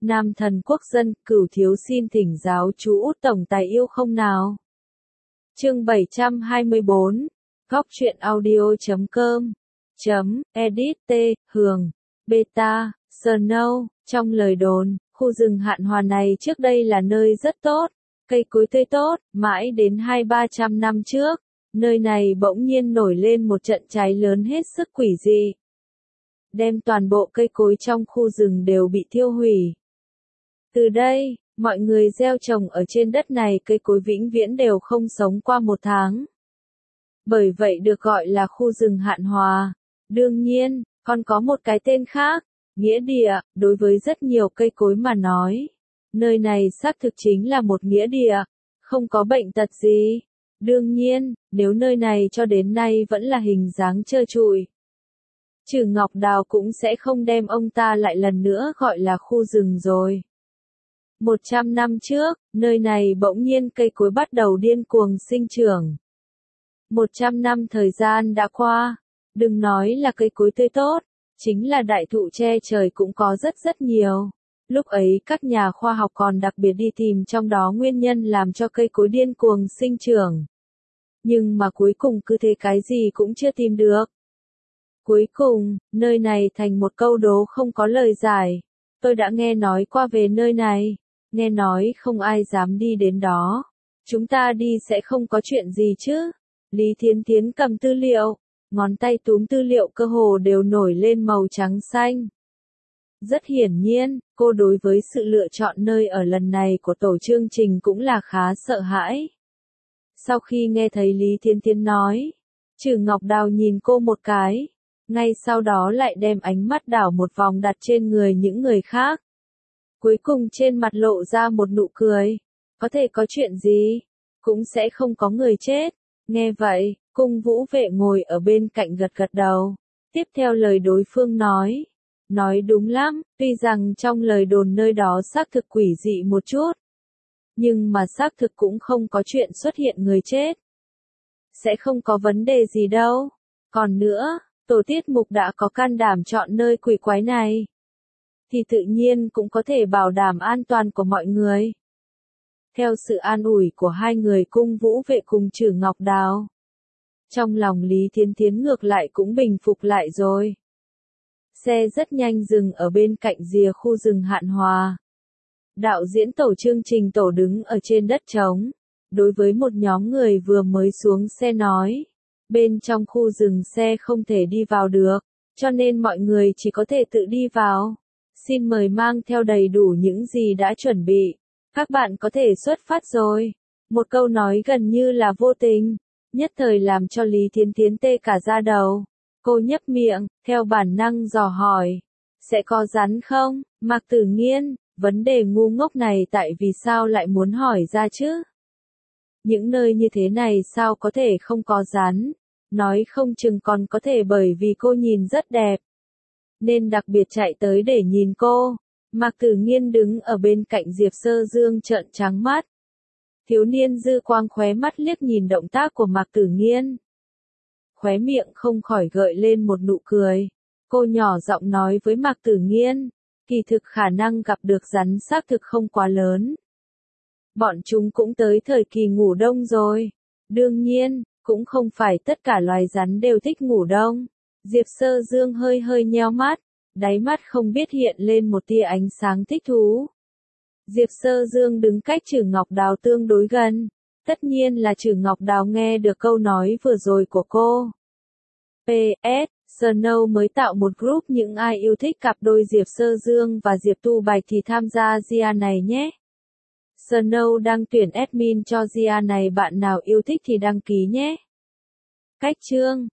Nam thần quốc dân, Cửu thiếu xin thỉnh giáo chú Út tổng tài yêu không nào. Chương 724, Góc truyện audio.com, edit t, Hường, beta, Snow, trong lời đồn, khu rừng Hạn Hòa này trước đây là nơi rất tốt, cây cối tươi tốt, mãi đến 200-300 năm trước, nơi này bỗng nhiên nổi lên một trận cháy lớn hết sức quỷ dị. Đem toàn bộ cây cối trong khu rừng đều bị thiêu hủy. Từ đây, mọi người gieo trồng ở trên đất này cây cối vĩnh viễn đều không sống qua 1 tháng. Bởi vậy được gọi là khu rừng Hạn Hòa. Đương nhiên, còn có một cái tên khác, nghĩa địa, đối với rất nhiều cây cối mà nói. Nơi này xác thực chính là một nghĩa địa, không có bệnh tật gì. Đương nhiên, nếu nơi này cho đến nay vẫn là hình dáng trơ trụi, Trừ Ngọc Đào cũng sẽ không đem ông ta lại lần nữa gọi là khu rừng rồi. 100 năm trước, nơi này bỗng nhiên cây cối bắt đầu điên cuồng sinh trưởng. 100 năm thời gian đã qua, đừng nói là cây cối tươi tốt, chính là đại thụ che trời cũng có rất nhiều. Lúc ấy các nhà khoa học còn đặc biệt đi tìm trong đó nguyên nhân làm cho cây cối điên cuồng sinh trưởng. Nhưng mà cuối cùng cứ thế cái gì cũng chưa tìm được. Cuối cùng, nơi này thành một câu đố không có lời giải. Tôi đã nghe nói qua về nơi này, nghe nói không ai dám đi đến đó. Chúng ta đi sẽ không có chuyện gì chứ? Lý Thiến Thiến cầm tư liệu, ngón tay túm tư liệu cơ hồ đều nổi lên màu trắng xanh. Rất hiển nhiên, cô đối với sự lựa chọn nơi ở lần này của tổ chương trình cũng là khá sợ hãi. Sau khi nghe thấy Lý Thiến Thiến nói, Trừ Ngọc Đào nhìn cô một cái, ngay sau đó lại đem ánh mắt đảo một vòng đặt trên người những người khác. Cuối cùng trên mặt lộ ra một nụ cười. Có thể có chuyện gì? Cũng sẽ không có người chết. Nghe vậy, cung vũ vệ ngồi ở bên cạnh gật gật đầu. Tiếp theo lời đối phương nói. Nói đúng lắm, tuy rằng trong lời đồn nơi đó xác thực quỷ dị một chút. Nhưng mà xác thực cũng không có chuyện xuất hiện người chết. Sẽ không có vấn đề gì đâu. Còn nữa, tổ tiết mục đã có can đảm chọn nơi quỷ quái này, thì tự nhiên cũng có thể bảo đảm an toàn của mọi người. Theo sự an ủi của hai người cung vũ vệ cùng Trừ Ngọc Đào, trong lòng Lý Thiến Thiến ngược lại cũng bình phục lại rồi. Xe rất nhanh dừng ở bên cạnh rìa khu rừng Hạn Hòa. Đạo diễn tổ chương trình tổ đứng ở trên đất trống, đối với một nhóm người vừa mới xuống xe nói. Bên trong khu rừng xe không thể đi vào được, cho nên mọi người chỉ có thể tự đi vào. Xin mời mang theo đầy đủ những gì đã chuẩn bị. Các bạn có thể xuất phát rồi. Một câu nói gần như là vô tình, nhất thời làm cho Lý Thiến Thiến tê cả da đầu. Cô nhấp miệng, theo bản năng dò hỏi. Sẽ có rắn không? Mạc Tử Nghiên, vấn đề ngu ngốc này tại vì sao lại muốn hỏi ra chứ? Những nơi như thế này sao có thể không có rắn? Nói không chừng còn có thể bởi vì cô nhìn rất đẹp, nên đặc biệt chạy tới để nhìn cô. Mạc Tử Nghiên đứng ở bên cạnh Diệp Sơ Dương trợn trắng mắt. Thiếu niên dư quang khóe mắt liếc nhìn động tác của Mạc Tử Nghiên. Khóe miệng không khỏi gợi lên một nụ cười. Cô nhỏ giọng nói với Mạc Tử Nghiên, kỳ thực khả năng gặp được rắn xác thực không quá lớn. Bọn chúng cũng tới thời kỳ ngủ đông rồi. Đương nhiên, cũng không phải tất cả loài rắn đều thích ngủ đông. Diệp Sơ Dương hơi nheo mắt, đáy mắt không biết hiện lên một tia ánh sáng thích thú. Diệp Sơ Dương đứng cách Trừ Ngọc Đào tương đối gần. Tất nhiên là Trừ Ngọc Đào nghe được câu nói vừa rồi của cô. PS, Snow mới tạo một group những ai yêu thích cặp đôi Diệp Sơ Dương và Diệp Tu Bạch thì tham gia GIA này nhé. Snow đang tuyển admin cho GIA này, bạn nào yêu thích thì đăng ký nhé. Cách chương